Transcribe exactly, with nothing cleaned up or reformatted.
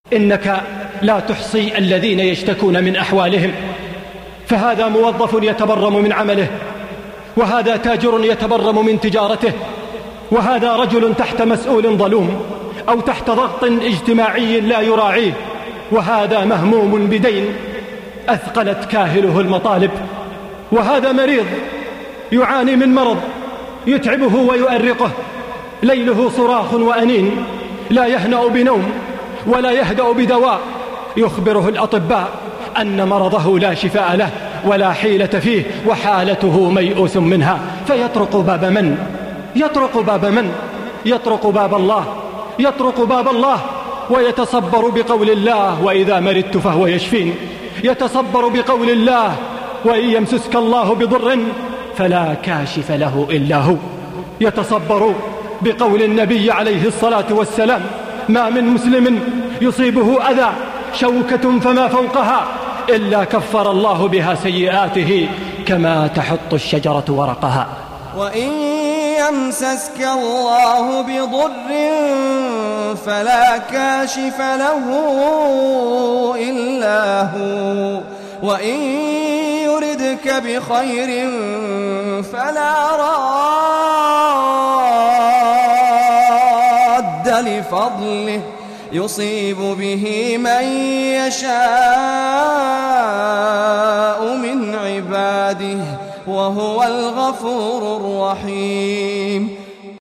إنك لا تحصي الذين يشتكون من أحوالهم، فهذا موظف يتبرم من عمله، وهذا تاجر يتبرم من تجارته، وهذا رجل تحت مسؤول ظلوم أو تحت ضغط اجتماعي لا يراعيه، وهذا مهموم بدين أثقلت كاهله المطالب، وهذا مريض يعاني من مرض يتعبه ويؤرقه، ليله صراخ وأنين لا يهنأ بنوم ولا يهدأ بدواء، يخبره الأطباء أن مرضه لا شفاء له ولا حيلة فيه وحالته ميؤوس منها، فيطرق باب من؟ يطرق باب من؟ يطرق باب الله، يطرق باب الله ويتصبر بقول الله وإذا مرضت فهو يشفين، يتصبر بقول الله وإن يمسسك الله بضر فلا كاشف له إلا هو، يتصبر بقول النبي عليه الصلاة والسلام ما من مسلم يصيبه أذى شوكة فما فوقها إلا كفر الله بها سيئاته كما تحط الشجرة ورقها. وإن يمسسك الله بضر فلا كاشف له إلا هو، وإن يردك بخير فلا راد لفضله يصيب به من يشاء من عباده وهو الغفور الرحيم.